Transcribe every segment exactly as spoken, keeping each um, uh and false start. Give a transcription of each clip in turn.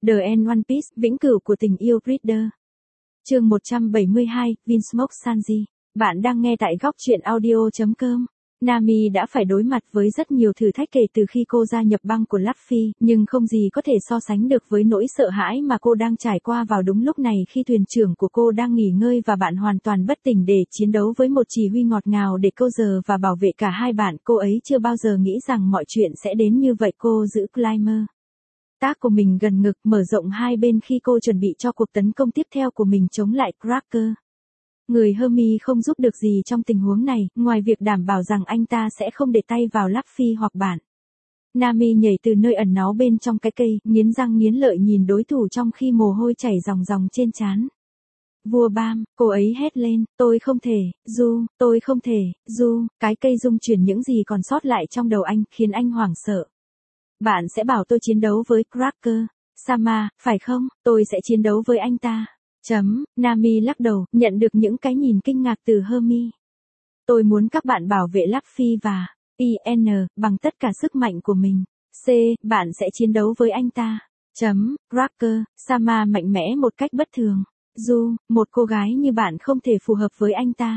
The End One Piece, vĩnh cửu của tình yêu Reader. Chương một trăm bảy mươi hai, Vinsmoke Sanji. Bạn đang nghe tại góc truyện audio chấm com. Nami đã phải đối mặt với rất nhiều thử thách kể từ khi cô gia nhập băng của Luffy, nhưng không gì có thể so sánh được với nỗi sợ hãi mà cô đang trải qua vào đúng lúc này khi thuyền trưởng của cô đang nghỉ ngơi và bạn hoàn toàn bất tỉnh để chiến đấu với một chỉ huy ngọt ngào để câu giờ và bảo vệ cả hai bạn. Cô ấy chưa bao giờ nghĩ rằng mọi chuyện sẽ đến như vậy. Cô giữ Climber tác của mình gần ngực, mở rộng hai bên khi cô chuẩn bị cho cuộc tấn công tiếp theo của mình chống lại Cracker. Người Hermi không giúp được gì trong tình huống này, ngoài việc đảm bảo rằng anh ta sẽ không để tay vào Luffy hoặc bạn. Nami nhảy từ nơi ẩn náu bên trong cái cây, nghiến răng nghiến lợi nhìn đối thủ trong khi mồ hôi chảy ròng ròng trên trán. Vua Bam, cô ấy hét lên, tôi không thể, Du, tôi không thể, Du, cái cây rung chuyển những gì còn sót lại trong đầu anh, khiến anh hoảng sợ. Bạn sẽ bảo tôi chiến đấu với Cracker, Sama, phải không? Tôi sẽ chiến đấu với anh ta. Chấm, Nami lắc đầu, nhận được những cái nhìn kinh ngạc từ Hermi. Tôi muốn các bạn bảo vệ Luffy và i en bằng tất cả sức mạnh của mình. C, bạn sẽ chiến đấu với anh ta. Chấm, Cracker, Sama mạnh mẽ một cách bất thường. Du, một cô gái như bạn không thể phù hợp với anh ta.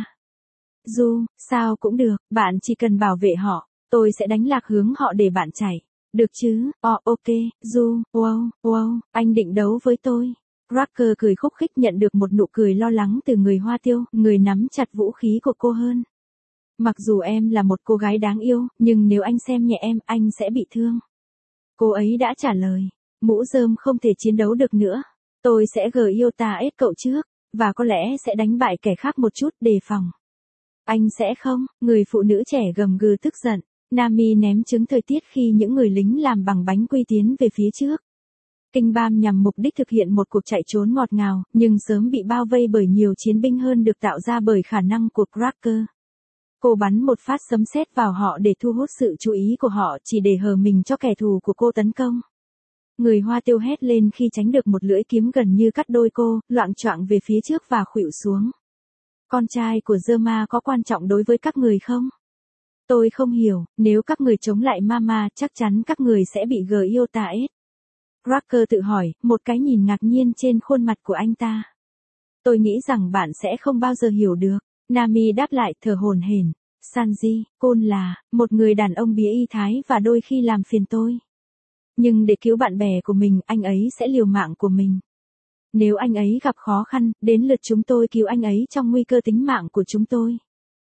Du, sao cũng được, bạn chỉ cần bảo vệ họ, tôi sẽ đánh lạc hướng họ để bạn chạy. Được chứ, oh, ok, Du, wow, wow, anh định đấu với tôi. Cracker cười khúc khích, nhận được một nụ cười lo lắng từ người Hoa Tiêu, người nắm chặt vũ khí của cô hơn. Mặc dù em là một cô gái đáng yêu, nhưng nếu anh xem nhẹ em, anh sẽ bị thương. Cô ấy đã trả lời, mũ rơm không thể chiến đấu được nữa. Tôi sẽ Gyota-ed cậu trước, và có lẽ sẽ đánh bại kẻ khác một chút, đề phòng. Anh sẽ không, người phụ nữ trẻ gầm gừ tức giận. Nami ném trứng thời tiết khi những người lính làm bằng bánh quy tiến về phía trước. Kinh Bam nhằm mục đích thực hiện một cuộc chạy trốn ngọt ngào, nhưng sớm bị bao vây bởi nhiều chiến binh hơn được tạo ra bởi khả năng của Cracker. Cô bắn một phát sấm sét vào họ để thu hút sự chú ý của họ, chỉ để hờ mình cho kẻ thù của cô tấn công. Người Hoa Tiêu hét lên khi tránh được một lưỡi kiếm gần như cắt đôi cô, loạng choạng về phía trước và khuỵu xuống. Con trai của Zerma có quan trọng đối với các người không? Tôi không hiểu, nếu các người chống lại Mama, chắc chắn các người sẽ bị Gyota-ed. Cracker tự hỏi, một cái nhìn ngạc nhiên trên khuôn mặt của anh ta. Tôi nghĩ rằng bạn sẽ không bao giờ hiểu được. Nami đáp lại, thở hổn hển. Sanji, Côn là một người đàn ông bí y thái và đôi khi làm phiền tôi. Nhưng để cứu bạn bè của mình, anh ấy sẽ liều mạng của mình. Nếu anh ấy gặp khó khăn, đến lượt chúng tôi cứu anh ấy trong nguy cơ tính mạng của chúng tôi.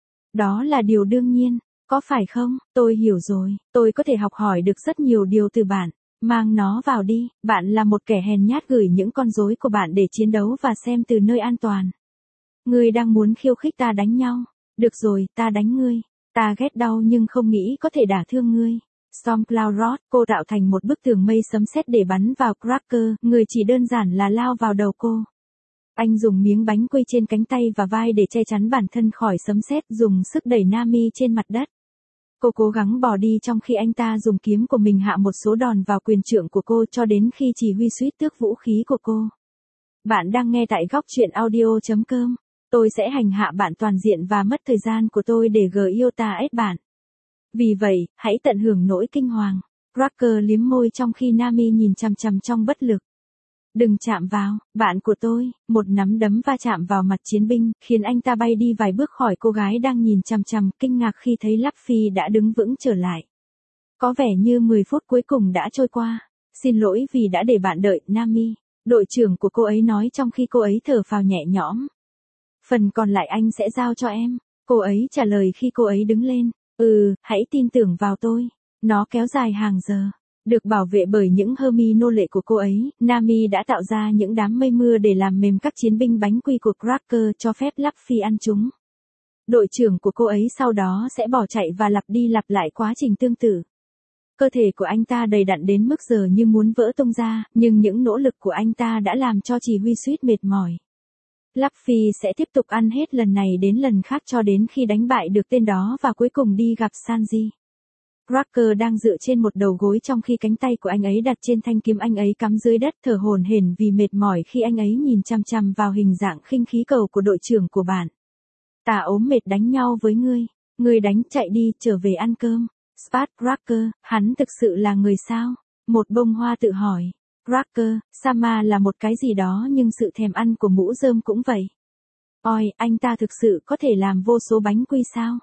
Đó là điều đương nhiên, có phải không? Tôi hiểu rồi, tôi có thể học hỏi được rất nhiều điều từ bạn. Mang nó vào đi, bạn là một kẻ hèn nhát, gửi những con rối của bạn để chiến đấu và xem từ nơi an toàn. Ngươi đang muốn khiêu khích ta đánh nhau. Được rồi, ta đánh ngươi. Ta ghét đau nhưng không nghĩ có thể đả thương ngươi. Storm Cloud Rod, cô tạo thành một bức tường mây sấm sét để bắn vào Cracker, người chỉ đơn giản là lao vào đầu cô. Anh dùng miếng bánh quy trên cánh tay và vai để che chắn bản thân khỏi sấm sét, dùng sức đẩy Nami trên mặt đất. Cô cố gắng bỏ đi trong khi anh ta dùng kiếm của mình hạ một số đòn vào quyền trượng của cô cho đến khi chỉ huy suýt tước vũ khí của cô. Bạn đang nghe tại góc truyện audio chấm com. Tôi sẽ hành hạ bạn toàn diện và mất thời gian của tôi để Gyota-ed bạn. Vì vậy, hãy tận hưởng nỗi kinh hoàng. Cracker liếm môi trong khi Nami nhìn chằm chằm trong bất lực. Đừng chạm vào, bạn của tôi. Một nắm đấm va chạm vào mặt chiến binh, khiến anh ta bay đi vài bước khỏi cô gái đang nhìn chằm chằm, kinh ngạc khi thấy Luffy đã đứng vững trở lại. Có vẻ như mười phút cuối cùng đã trôi qua. Xin lỗi vì đã để bạn đợi, Nami. Đội trưởng của cô ấy nói trong khi cô ấy thở phào nhẹ nhõm. Phần còn lại anh sẽ giao cho em. Cô ấy trả lời khi cô ấy đứng lên. Ừ, hãy tin tưởng vào tôi. Nó kéo dài hàng giờ. Được bảo vệ bởi những Hermi nô lệ của cô ấy, Nami đã tạo ra những đám mây mưa để làm mềm các chiến binh bánh quy của Cracker, cho phép Luffy ăn chúng. Đội trưởng của cô ấy sau đó sẽ bỏ chạy và lặp đi lặp lại quá trình tương tự. Cơ thể của anh ta đầy đặn đến mức giờ như muốn vỡ tung ra, nhưng những nỗ lực của anh ta đã làm cho chỉ huy suýt mệt mỏi. Luffy sẽ tiếp tục ăn hết lần này đến lần khác cho đến khi đánh bại được tên đó và cuối cùng đi gặp Sanji. Cracker đang dựa trên một đầu gối trong khi cánh tay của anh ấy đặt trên thanh kiếm anh ấy cắm dưới đất, thở hổn hển vì mệt mỏi khi anh ấy nhìn chằm chằm vào hình dạng khinh khí cầu của đội trưởng của bạn. Ta ốm mệt đánh nhau với ngươi. Ngươi đánh, chạy đi, trở về ăn cơm. Spat Cracker, hắn thực sự là người sao? Một bông hoa tự hỏi. Cracker, Sama là một cái gì đó nhưng sự thèm ăn của mũ rơm cũng vậy. Ôi, anh ta thực sự có thể làm vô số bánh quy sao?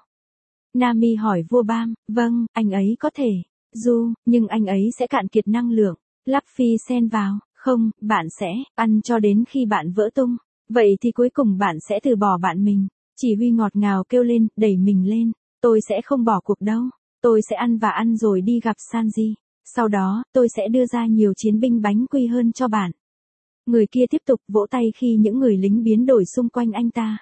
Nami hỏi vua Bam, vâng, anh ấy có thể. Du, nhưng anh ấy sẽ cạn kiệt năng lượng. Luffy xen vào, không, bạn sẽ ăn cho đến khi bạn vỡ tung. Vậy thì cuối cùng bạn sẽ từ bỏ bạn mình. Chỉ huy ngọt ngào kêu lên, đẩy mình lên. Tôi sẽ không bỏ cuộc đâu. Tôi sẽ ăn và ăn rồi đi gặp Sanji. Sau đó, tôi sẽ đưa ra nhiều chiến binh bánh quy hơn cho bạn. Người kia tiếp tục vỗ tay khi những người lính biến đổi xung quanh anh ta.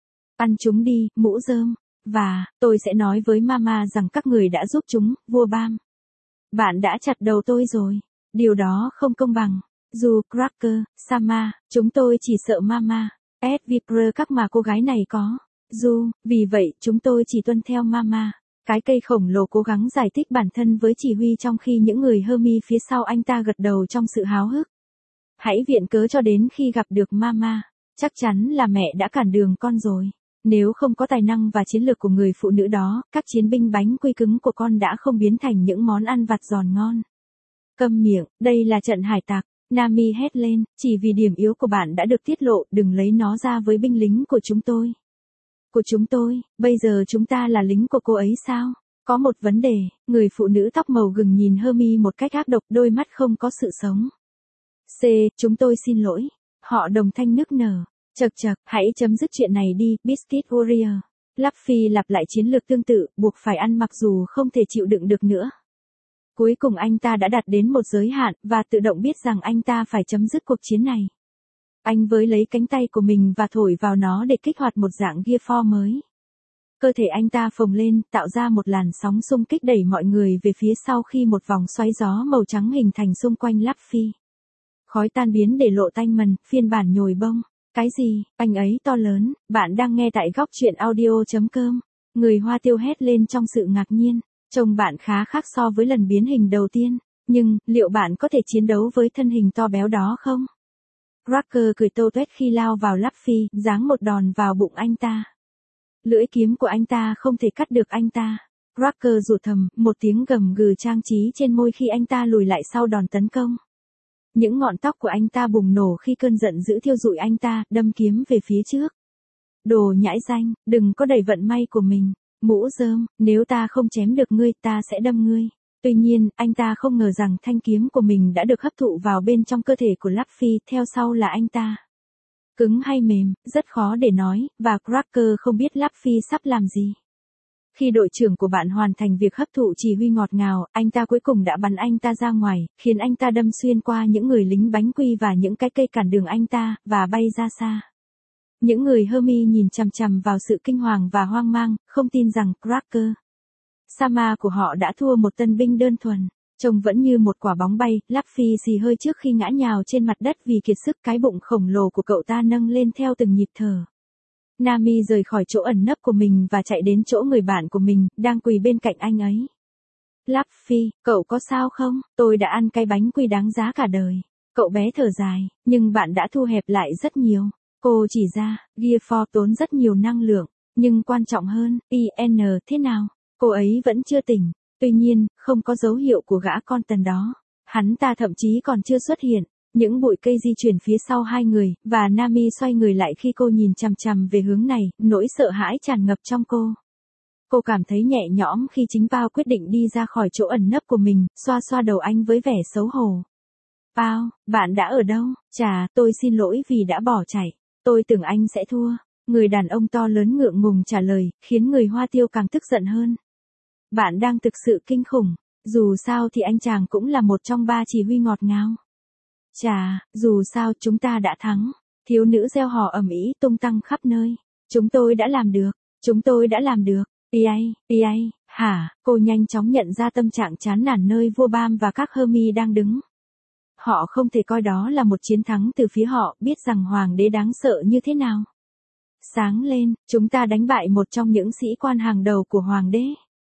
Ăn chúng đi, mũ rơm. Và, tôi sẽ nói với Mama rằng các người đã giúp chúng, vua Bam. Bạn đã chặt đầu tôi rồi. Điều đó không công bằng. Dù, Cracker, Sama, chúng tôi chỉ sợ Mama. Ed Viper các mà cô gái này có. Dù, vì vậy chúng tôi chỉ tuân theo Mama. Cái cây khổng lồ cố gắng giải thích bản thân với chỉ huy trong khi những người Hermi phía sau anh ta gật đầu trong sự háo hức. Hãy viện cớ cho đến khi gặp được Mama. Chắc chắn là mẹ đã cản đường con rồi. Nếu không có tài năng và chiến lược của người phụ nữ đó, các chiến binh bánh quy cứng của con đã không biến thành những món ăn vặt giòn ngon. Câm miệng, đây là trận hải tặc. Nami hét lên, chỉ vì điểm yếu của bạn đã được tiết lộ, đừng lấy nó ra với binh lính của chúng tôi. Của chúng tôi, bây giờ chúng ta là lính của cô ấy sao? Có một vấn đề, người phụ nữ tóc màu gừng nhìn Hermi một cách ác độc, đôi mắt không có sự sống. C, chúng tôi xin lỗi. Họ đồng thanh nức nở. Chật chật, hãy chấm dứt chuyện này đi, Biscuit Warrior. Luffy lặp lại chiến lược tương tự, buộc phải ăn mặc dù không thể chịu đựng được nữa. Cuối cùng anh ta đã đạt đến một giới hạn, và tự động biết rằng anh ta phải chấm dứt cuộc chiến này. Anh với lấy cánh tay của mình và thổi vào nó để kích hoạt một dạng gear four mới. Cơ thể anh ta phồng lên, tạo ra một làn sóng xung kích đẩy mọi người về phía sau khi một vòng xoáy gió màu trắng hình thành xung quanh Luffy. Khói tan biến để lộ tanh mần, phiên bản nhồi bông. Cái gì, anh ấy to lớn, bạn đang nghe tại góc truyện audio.com. Người Hoa Tiêu hét lên trong sự ngạc nhiên, trông bạn khá khác so với lần biến hình đầu tiên, nhưng, liệu bạn có thể chiến đấu với thân hình to béo đó không? Cracker cười tâu tuét khi lao vào Luffy, giáng một đòn vào bụng anh ta. Lưỡi kiếm của anh ta không thể cắt được anh ta. Cracker rủa thầm, một tiếng gầm gừ trang trí trên môi khi anh ta lùi lại sau đòn tấn công. Những ngọn tóc của anh ta bùng nổ khi cơn giận dữ thiêu rụi anh ta, đâm kiếm về phía trước. Đồ nhãi danh, đừng có đẩy vận may của mình. Mũ rơm, nếu ta không chém được ngươi, ta sẽ đâm ngươi. Tuy nhiên, anh ta không ngờ rằng thanh kiếm của mình đã được hấp thụ vào bên trong cơ thể của Luffy, theo sau là anh ta. Cứng hay mềm, rất khó để nói, và Cracker không biết Luffy sắp làm gì. Khi đội trưởng của bạn hoàn thành việc hấp thụ chỉ huy ngọt ngào, anh ta cuối cùng đã bắn anh ta ra ngoài, khiến anh ta đâm xuyên qua những người lính bánh quy và những cái cây cản đường anh ta, và bay ra xa. Những người Hermi nhìn chằm chằm vào sự kinh hoàng và hoang mang, không tin rằng Cracker, Sama của họ đã thua một tân binh đơn thuần. Trông vẫn như một quả bóng bay, Luffy xì hơi trước khi ngã nhào trên mặt đất vì kiệt sức, cái bụng khổng lồ của cậu ta nâng lên theo từng nhịp thở. Nami rời khỏi chỗ ẩn nấp của mình và chạy đến chỗ người bạn của mình, đang quỳ bên cạnh anh ấy. Luffy, cậu có sao không? Tôi đã ăn cái bánh quy đáng giá cả đời. Cậu bé thở dài, nhưng bạn đã thu hẹp lại rất nhiều. Cô chỉ ra, Gear four tốn rất nhiều năng lượng, nhưng quan trọng hơn, i en thế nào? Cô ấy vẫn chưa tỉnh. Tuy nhiên, không có dấu hiệu của gã con tần đó. Hắn ta thậm chí còn chưa xuất hiện. Những bụi cây di chuyển phía sau hai người, và Nami xoay người lại khi cô nhìn chằm chằm về hướng này, nỗi sợ hãi tràn ngập trong cô. Cô cảm thấy nhẹ nhõm khi chính Pao quyết định đi ra khỏi chỗ ẩn nấp của mình, xoa xoa đầu anh với vẻ xấu hổ. Pao, bạn đã ở đâu? Chà, tôi xin lỗi vì đã bỏ chạy. Tôi tưởng anh sẽ thua. Người đàn ông to lớn ngượng ngùng trả lời, khiến người Hoa Tiêu càng tức giận hơn. Bạn đang thực sự kinh khủng. Dù sao thì anh chàng cũng là một trong ba chỉ huy ngọt ngào. Chà, dù sao chúng ta đã thắng. Thiếu nữ reo hò ầm ĩ tung tăng khắp nơi. Chúng tôi đã làm được. Chúng tôi đã làm được. Pi, pi, hả? Cô nhanh chóng nhận ra tâm trạng chán nản nơi vua Bam và các Hermi đang đứng. Họ không thể coi đó là một chiến thắng từ phía họ, biết rằng hoàng đế đáng sợ như thế nào. Sáng lên, chúng ta đánh bại một trong những sĩ quan hàng đầu của hoàng đế.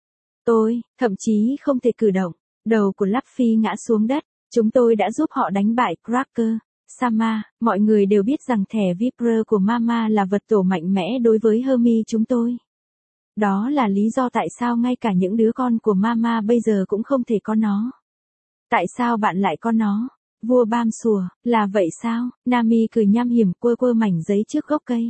Tôi, thậm chí không thể cử động. Đầu của Luffy ngã xuống đất. Chúng tôi đã giúp họ đánh bại Cracker, Sama. Mọi người đều biết rằng thẻ Viper của Mama là vật tổ mạnh mẽ đối với Hermi chúng tôi. Đó là lý do tại sao ngay cả những đứa con của Mama bây giờ cũng không thể có nó. Tại sao bạn lại có nó? Vua Bam sủa, là vậy sao? Nami cười nham hiểm quơ quơ mảnh giấy trước gốc cây.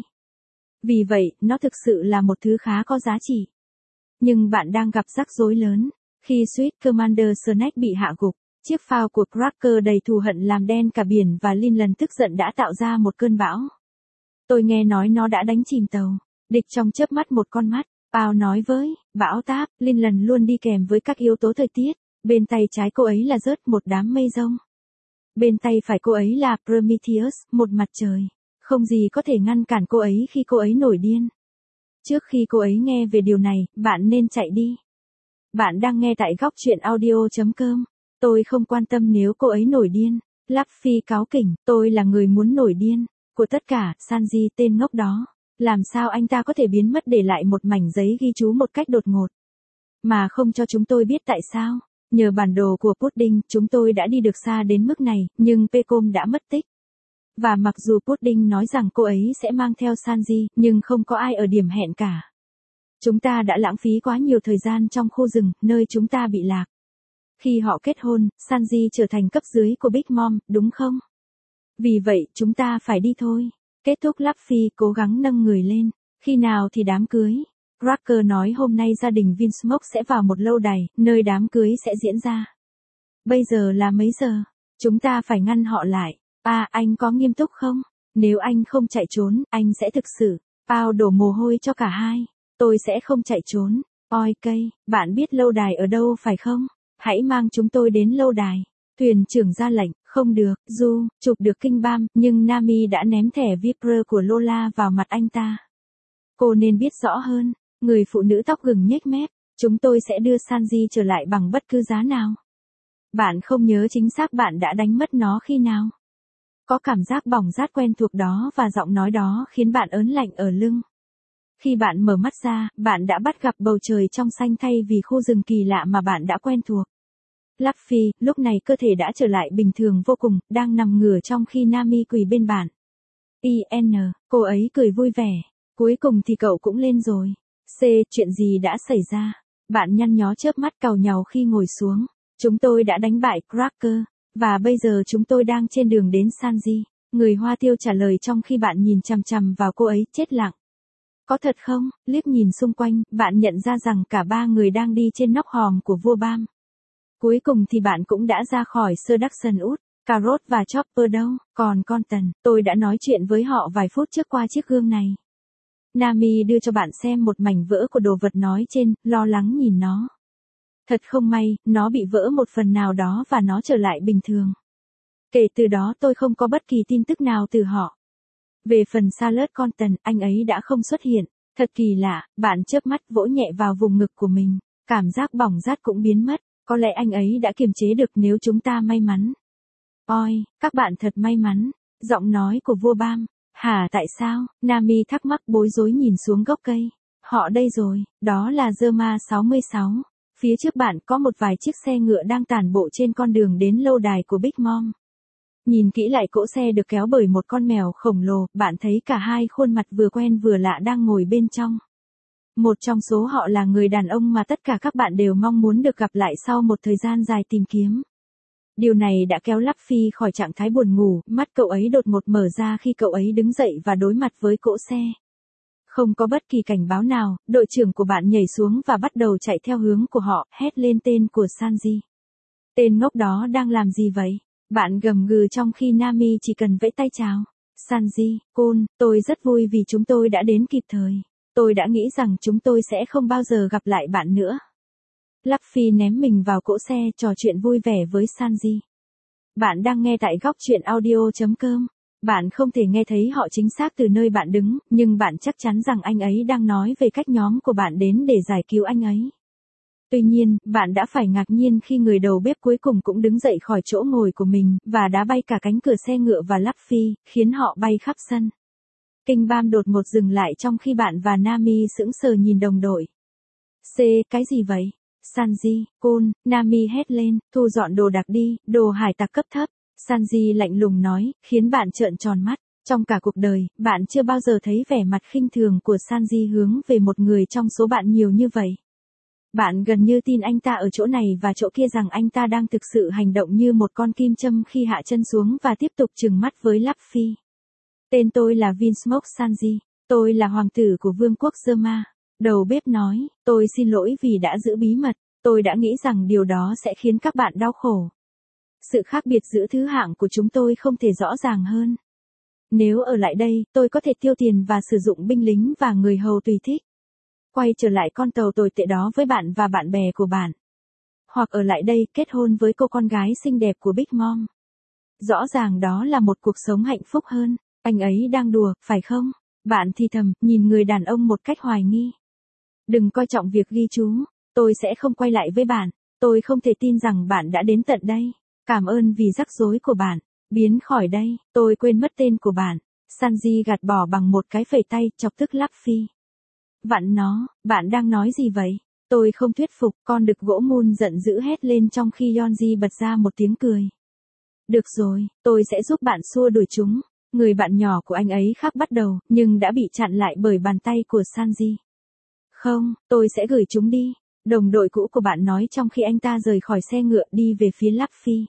Vì vậy, nó thực sự là một thứ khá có giá trị. Nhưng bạn đang gặp rắc rối lớn. Khi Sweet Commander Snack bị hạ gục, chiếc phao của Cracker đầy thù hận làm đen cả biển và Lin lần tức giận đã tạo ra một cơn bão. Tôi nghe nói nó đã đánh chìm tàu. Địch trong chớp mắt một con mắt. Pao nói với, bão táp, Lin lần luôn đi kèm với các yếu tố thời tiết. Bên tay trái cô ấy là rớt một đám mây rông. Bên tay phải cô ấy là Prometheus, một mặt trời. Không gì có thể ngăn cản cô ấy khi cô ấy nổi điên. Trước khi cô ấy nghe về điều này, bạn nên chạy đi. Bạn đang nghe tại góc truyện audio chấm com. Tôi không quan tâm nếu cô ấy nổi điên. Luffy cáu kỉnh, tôi là người muốn nổi điên. Của tất cả, Sanji tên ngốc đó. Làm sao anh ta có thể biến mất để lại một mảnh giấy ghi chú một cách đột ngột. Mà không cho chúng tôi biết tại sao. Nhờ bản đồ của Pudding, chúng tôi đã đi được xa đến mức này, nhưng Pecom đã mất tích. Và mặc dù Pudding nói rằng cô ấy sẽ mang theo Sanji, nhưng không có ai ở điểm hẹn cả. Chúng ta đã lãng phí quá nhiều thời gian trong khu rừng, nơi chúng ta bị lạc. Khi họ kết hôn, Sanji trở thành cấp dưới của Big Mom, đúng không? Vì vậy, chúng ta phải đi thôi. Kết thúc Luffy cố gắng nâng người lên. Khi nào thì đám cưới? Cracker nói hôm nay gia đình Vinsmoke sẽ vào một lâu đài, nơi đám cưới sẽ diễn ra. Bây giờ là mấy giờ? Chúng ta phải ngăn họ lại. À, anh có nghiêm túc không? Nếu anh không chạy trốn, anh sẽ thực sự. Pao đổ mồ hôi cho cả hai. Tôi sẽ không chạy trốn. Oi cây, bạn biết lâu đài ở đâu phải không? Hãy mang chúng tôi đến lâu đài. Thuyền trưởng ra lệnh, không được, Du, chụp được kinh bam, nhưng Nami đã ném thẻ Viper của Lola vào mặt anh ta. Cô nên biết rõ hơn. Người phụ nữ tóc gừng nhếch mép, chúng tôi sẽ đưa Sanji trở lại bằng bất cứ giá nào. Bạn không nhớ chính xác bạn đã đánh mất nó khi nào. Có cảm giác bỏng rát quen thuộc đó và giọng nói đó khiến bạn ớn lạnh ở lưng. Khi bạn mở mắt ra, bạn đã bắt gặp bầu trời trong xanh thay vì khu rừng kỳ lạ mà bạn đã quen thuộc. Luffy, lúc này cơ thể đã trở lại bình thường vô cùng, đang nằm ngửa trong khi Nami quỳ bên bạn. i en, cô ấy cười vui vẻ. Cuối cùng thì cậu cũng lên rồi. C, chuyện gì đã xảy ra? Bạn nhăn nhó chớp mắt càu nhàu khi ngồi xuống. Chúng tôi đã đánh bại Cracker, và bây giờ chúng tôi đang trên đường đến Sanji. Người Hoa Tiêu trả lời trong khi bạn nhìn chằm chằm vào cô ấy, chết lặng. Có thật không? Liếc nhìn xung quanh, bạn nhận ra rằng cả ba người đang đi trên nóc hòm của vua Bam. Cuối cùng thì bạn cũng đã ra khỏi Seduction Wood. Carrot và Chopper đâu? Còn con Tần, tôi đã nói chuyện với họ vài phút trước qua chiếc gương này. Nami đưa cho bạn xem một mảnh vỡ của đồ vật nói trên, lo lắng nhìn nó. Thật không may, nó bị vỡ một phần nào đó và nó trở lại bình thường. Kể từ đó tôi không có bất kỳ tin tức nào từ họ. Về phần Salad Conton, anh ấy đã không xuất hiện. Thật kỳ lạ, bạn chớp mắt vỗ nhẹ vào vùng ngực của mình. Cảm giác bỏng rát cũng biến mất. Có lẽ anh ấy đã kiềm chế được nếu chúng ta may mắn. Ôi, các bạn thật may mắn. Giọng nói của vua Bam. Hả tại sao? Nami thắc mắc bối rối nhìn xuống gốc cây. Họ đây rồi, đó là Zerma sáu mươi sáu. Phía trước bạn có một vài chiếc xe ngựa đang tản bộ trên con đường đến lâu đài của Big Mom. Nhìn kỹ lại cỗ xe được kéo bởi một con mèo khổng lồ, bạn thấy cả hai khuôn mặt vừa quen vừa lạ đang ngồi bên trong. Một trong số họ là người đàn ông mà tất cả các bạn đều mong muốn được gặp lại sau một thời gian dài tìm kiếm. Điều này đã kéo Luffy khỏi trạng thái buồn ngủ, mắt cậu ấy đột ngột mở ra khi cậu ấy đứng dậy và đối mặt với cỗ xe. Không có bất kỳ cảnh báo nào, đội trưởng của bạn nhảy xuống và bắt đầu chạy theo hướng của họ, hét lên tên của Sanji. Tên ngốc đó đang làm gì vậy? Bạn gầm gừ trong khi Nami chỉ cần vẫy tay chào. Sanji, Kun, tôi rất vui vì chúng tôi đã đến kịp thời. Tôi đã nghĩ rằng chúng tôi sẽ không bao giờ gặp lại bạn nữa. Luffy ném mình vào cỗ xe trò chuyện vui vẻ với Sanji. Bạn đang nghe tại góc truyện audio chấm com. Bạn không thể nghe thấy họ chính xác từ nơi bạn đứng, nhưng bạn chắc chắn rằng anh ấy đang nói về cách nhóm của bạn đến để giải cứu anh ấy. Tuy nhiên, bạn đã phải ngạc nhiên khi người đầu bếp cuối cùng cũng đứng dậy khỏi chỗ ngồi của mình, và đá bay cả cánh cửa xe ngựa và Luffy, khiến họ bay khắp sân. Kinh Bam đột ngột dừng lại trong khi bạn và Nami sững sờ nhìn đồng đội. C, cái gì vậy? Sanji, Kun, Nami hét lên, thu dọn đồ đạc đi, đồ hải tặc cấp thấp. Sanji lạnh lùng nói, khiến bạn trợn tròn mắt. Trong cả cuộc đời, bạn chưa bao giờ thấy vẻ mặt khinh thường của Sanji hướng về một người trong số bạn nhiều như vậy. Bạn gần như tin anh ta ở chỗ này và chỗ kia rằng anh ta đang thực sự hành động như một con kim châm khi hạ chân xuống và tiếp tục trừng mắt với Luffy. Tên tôi là Vinsmoke Sanji. Tôi là hoàng tử của vương quốc Zerma. Đầu bếp nói, tôi xin lỗi vì đã giữ bí mật. Tôi đã nghĩ rằng điều đó sẽ khiến các bạn đau khổ. Sự khác biệt giữa thứ hạng của chúng tôi không thể rõ ràng hơn. Nếu ở lại đây, tôi có thể tiêu tiền và sử dụng binh lính và người hầu tùy thích. Quay trở lại con tàu tồi tệ đó với bạn và bạn bè của bạn. Hoặc ở lại đây kết hôn với cô con gái xinh đẹp của Big Mom. Rõ ràng đó là một cuộc sống hạnh phúc hơn. Anh ấy đang đùa, phải không? Bạn thì thầm, nhìn người đàn ông một cách hoài nghi. Đừng coi trọng việc ghi chú. Tôi sẽ không quay lại với bạn. Tôi không thể tin rằng bạn đã đến tận đây. Cảm ơn vì rắc rối của bạn. Biến khỏi đây, tôi quên mất tên của bạn. Sanji gạt bỏ bằng một cái phẩy tay, chọc tức Luffy. Vặn nó, bạn đang nói gì vậy? Tôi không thuyết phục, con đực gỗ Moon giận dữ hét lên trong khi Yonji bật ra một tiếng cười. Được rồi, tôi sẽ giúp bạn xua đuổi chúng. Người bạn nhỏ của anh ấy khóc bắt đầu, nhưng đã bị chặn lại bởi bàn tay của Sanji. Không, tôi sẽ gửi chúng đi. Đồng đội cũ của bạn nói trong khi anh ta rời khỏi xe ngựa đi về phía Luffy.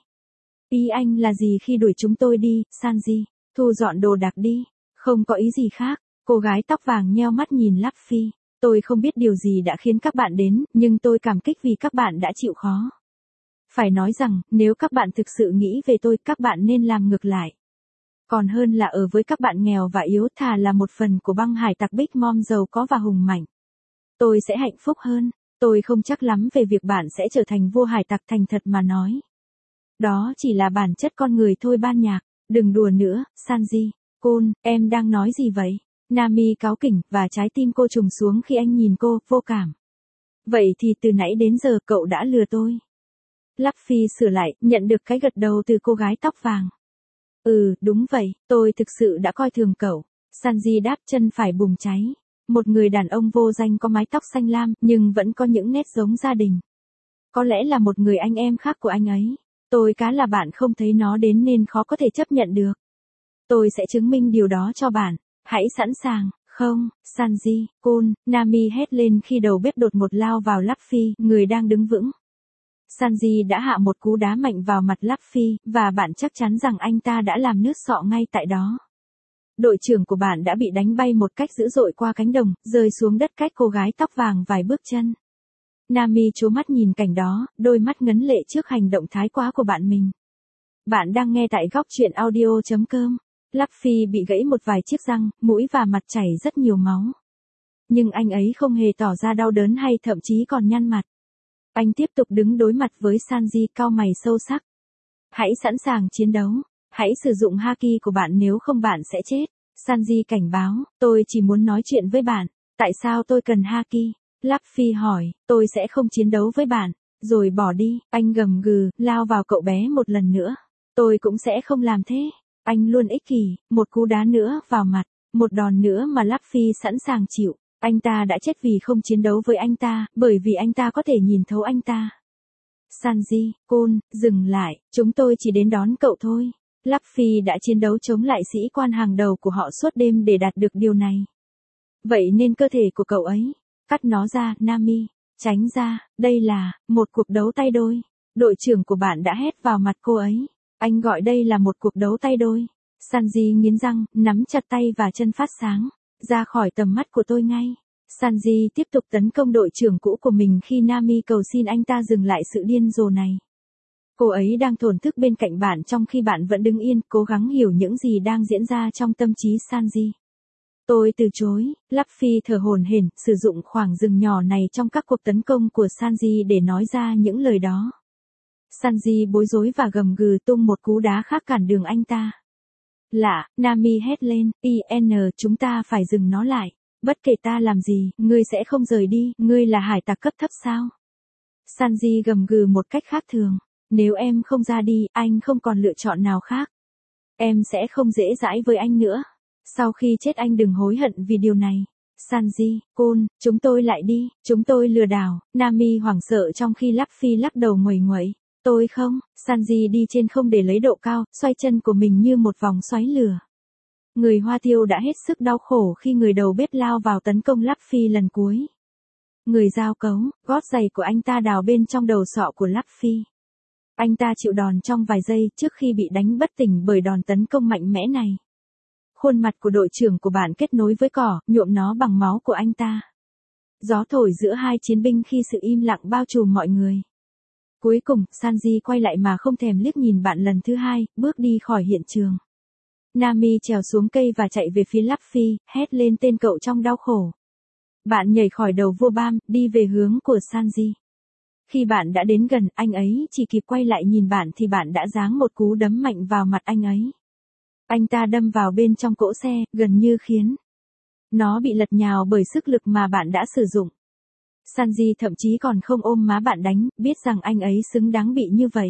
Ý anh là gì khi đuổi chúng tôi đi, Sanji? Thu dọn đồ đạc đi. Không có ý gì khác. Cô gái tóc vàng nheo mắt nhìn Luffy. Tôi không biết điều gì đã khiến các bạn đến, nhưng tôi cảm kích vì các bạn đã chịu khó. Phải nói rằng, nếu các bạn thực sự nghĩ về tôi, các bạn nên làm ngược lại. Còn hơn là ở với các bạn nghèo và yếu thà là một phần của băng hải tặc Big Mom giàu có và hùng mạnh. Tôi sẽ hạnh phúc hơn. Tôi không chắc lắm về việc bạn sẽ trở thành vua hải tặc thành thật mà nói. Đó chỉ là bản chất con người thôi ban nhạc. Đừng đùa nữa, Sanji. Côn, em đang nói gì vậy? Nami cáu kỉnh và trái tim cô trùng xuống khi anh nhìn cô, vô cảm. Vậy thì từ nãy đến giờ cậu đã lừa tôi. Luffy sửa lại, nhận được cái gật đầu từ cô gái tóc vàng. Ừ, đúng vậy, tôi thực sự đã coi thường cậu. Sanji đáp, chân phải bùng cháy. Một người đàn ông vô danh có mái tóc xanh lam, nhưng vẫn có những nét giống gia đình. Có lẽ là một người anh em khác của anh ấy. Tôi cá là bạn không thấy nó đến nên khó có thể chấp nhận được. Tôi sẽ chứng minh điều đó cho bạn. Hãy sẵn sàng. Không, Sanji, Côn, Nami hét lên khi đầu bếp đột ngột lao vào Luffy, người đang đứng vững. Sanji đã hạ một cú đá mạnh vào mặt Luffy, và bạn chắc chắn rằng anh ta đã làm nứt sọ ngay tại đó. Đội trưởng của bạn đã bị đánh bay một cách dữ dội qua cánh đồng, rơi xuống đất cách cô gái tóc vàng vài bước chân. Nami trố mắt nhìn cảnh đó, đôi mắt ngấn lệ trước hành động thái quá của bạn mình. Bạn đang nghe tại góc truyện audio chấm com. Luffy bị gãy một vài chiếc răng, mũi và mặt chảy rất nhiều máu. Nhưng anh ấy không hề tỏ ra đau đớn hay thậm chí còn nhăn mặt. Anh tiếp tục đứng đối mặt với Sanji, cau mày sâu sắc. Hãy sẵn sàng chiến đấu. Hãy sử dụng haki của bạn nếu không bạn sẽ chết. Sanji cảnh báo, tôi chỉ muốn nói chuyện với bạn. Tại sao tôi cần haki? Luffy hỏi, tôi sẽ không chiến đấu với bạn. Rồi bỏ đi, anh gầm gừ, lao vào cậu bé một lần nữa. Tôi cũng sẽ không làm thế. Anh luôn ích kỷ, một cú đá nữa vào mặt, một đòn nữa mà Luffy sẵn sàng chịu. Anh ta đã chết vì không chiến đấu với anh ta, bởi vì anh ta có thể nhìn thấu anh ta. Sanji, Côn, dừng lại, chúng tôi chỉ đến đón cậu thôi. Luffy đã chiến đấu chống lại sĩ quan hàng đầu của họ suốt đêm để đạt được điều này. Vậy nên cơ thể của cậu ấy, cắt nó ra, Nami, tránh ra, đây là, một cuộc đấu tay đôi. Đội trưởng của bạn đã hét vào mặt cô ấy. Anh gọi đây là một cuộc đấu tay đôi. Sanji nghiến răng, nắm chặt tay và chân phát sáng. Ra khỏi tầm mắt của tôi ngay. Sanji tiếp tục tấn công đội trưởng cũ của mình khi Nami cầu xin anh ta dừng lại sự điên rồ này. Cô ấy đang thổn thức bên cạnh bạn trong khi bạn vẫn đứng yên, cố gắng hiểu những gì đang diễn ra trong tâm trí Sanji. Tôi từ chối. Luffy thở hổn hển, sử dụng khoảng rừng nhỏ này trong các cuộc tấn công của Sanji để nói ra những lời đó. Sanji bối rối và gầm gừ tung một cú đá khác cản đường anh ta. Lạ, Nami hét lên, i en chúng ta phải dừng nó lại. Bất kể ta làm gì, ngươi sẽ không rời đi, ngươi là hải tặc cấp thấp sao? Sanji gầm gừ một cách khác thường. Nếu em không ra đi, anh không còn lựa chọn nào khác. Em sẽ không dễ dãi với anh nữa. Sau khi chết anh đừng hối hận vì điều này. Sanji, Côn, chúng tôi lại đi, chúng tôi lừa đảo. Nami hoảng sợ trong khi Luffy lắc đầu nguầy nguậy. Tôi không, Sanji đi trên không để lấy độ cao, xoay chân của mình như một vòng xoáy lửa. Người Hoa Tiêu đã hết sức đau khổ khi người đầu bếp lao vào tấn công Luffy lần cuối. Người giao cấu, gót giày của anh ta đào bên trong đầu sọ của Luffy. Anh ta chịu đòn trong vài giây trước khi bị đánh bất tỉnh bởi đòn tấn công mạnh mẽ này. Khuôn mặt của đội trưởng của bạn kết nối với cỏ, nhuộm nó bằng máu của anh ta. Gió thổi giữa hai chiến binh khi sự im lặng bao trùm mọi người. Cuối cùng, Sanji quay lại mà không thèm liếc nhìn bạn lần thứ hai, bước đi khỏi hiện trường. Nami trèo xuống cây và chạy về phía Luffy, hét lên tên cậu trong đau khổ. Bạn nhảy khỏi đầu vua Bam, đi về hướng của Sanji. Khi bạn đã đến gần, anh ấy chỉ kịp quay lại nhìn bạn thì bạn đã giáng một cú đấm mạnh vào mặt anh ấy. Anh ta đâm vào bên trong cỗ xe, gần như khiến nó bị lật nhào bởi sức lực mà bạn đã sử dụng. Sanji thậm chí còn không ôm má bạn đánh, biết rằng anh ấy xứng đáng bị như vậy.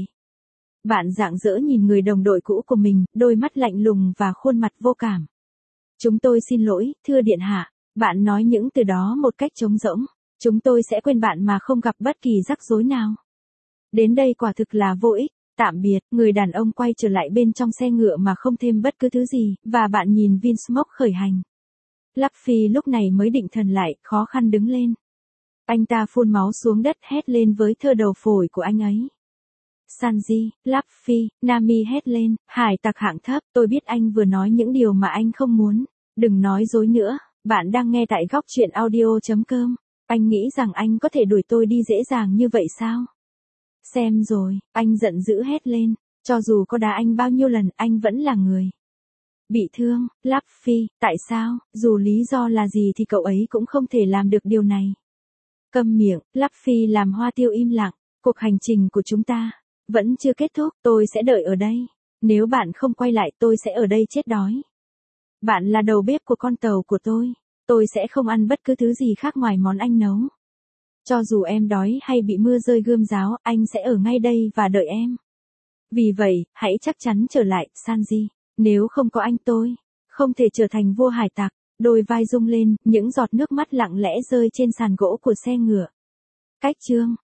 Bạn rạng rỡ nhìn người đồng đội cũ của mình, đôi mắt lạnh lùng và khuôn mặt vô cảm. Chúng tôi xin lỗi, thưa điện hạ. Bạn nói những từ đó một cách trống rỗng. Chúng tôi sẽ quên bạn mà không gặp bất kỳ rắc rối nào. Đến đây quả thực là vô ích. Tạm biệt, người đàn ông quay trở lại bên trong xe ngựa mà không thêm bất cứ thứ gì, và bạn nhìn Vinsmoke khởi hành. Luffy lúc này mới định thần lại, khó khăn đứng lên. Anh ta phun máu xuống đất hét lên với thơ đầu phổi của anh ấy. Sanji, Luffy, Nami hét lên, hải tặc hạng thấp, tôi biết anh vừa nói những điều mà anh không muốn. Đừng nói dối nữa, bạn đang nghe tại góc truyện audio.com. Anh nghĩ rằng anh có thể đuổi tôi đi dễ dàng như vậy sao? Xem rồi, anh giận dữ hét lên, cho dù có đá anh bao nhiêu lần, anh vẫn là người bị thương. Luffy, tại sao, dù lý do là gì thì cậu ấy cũng không thể làm được điều này. Câm miệng, Luffy làm Hoa Tiêu im lặng, cuộc hành trình của chúng ta vẫn chưa kết thúc, tôi sẽ đợi ở đây. Nếu bạn không quay lại tôi sẽ ở đây chết đói. Bạn là đầu bếp của con tàu của tôi, tôi sẽ không ăn bất cứ thứ gì khác ngoài món anh nấu. Cho dù em đói hay bị mưa rơi gươm giáo, anh sẽ ở ngay đây và đợi em. Vì vậy, hãy chắc chắn trở lại, Sanji. Nếu không có anh tôi không thể trở thành vua hải tặc. Đôi vai rung lên, những giọt nước mắt lặng lẽ rơi trên sàn gỗ của xe ngựa. Cách chương